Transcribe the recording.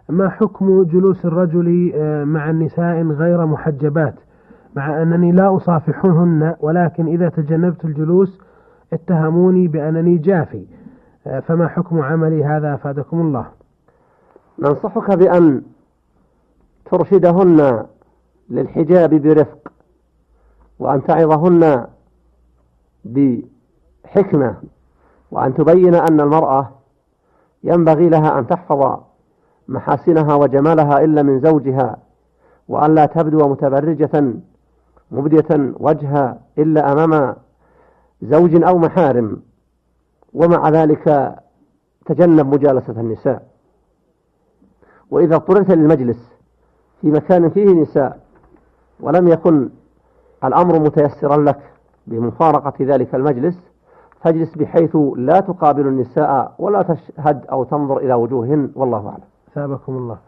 ما حكم جلوس الرجل مع النساء غير محجبات، مع أنني لا أصافحهن، ولكن إذا تجنبت الجلوس اتهموني بأنني جافي، فما حكم عملي هذا أفادكم الله؟ ننصحك بأن ترشدهن للحجاب برفق، وأن تعظهن بحكمة، وأن تبين أن المرأة ينبغي لها أن تحفظ محاسنها وجمالها إلا من زوجها، وأن لا تبدو متبرجة مبدية وجهها إلا أمام زوج أو محارم. ومع ذلك تجنب مجالسة النساء. وإذا اضطررت للمجلس في مكان فيه نساء ولم يكن الأمر متيسرا لك بمفارقة ذلك المجلس، فاجلس بحيث لا تقابل النساء ولا تشهد أو تنظر إلى وجوههن، والله أعلم. ثابكم الله.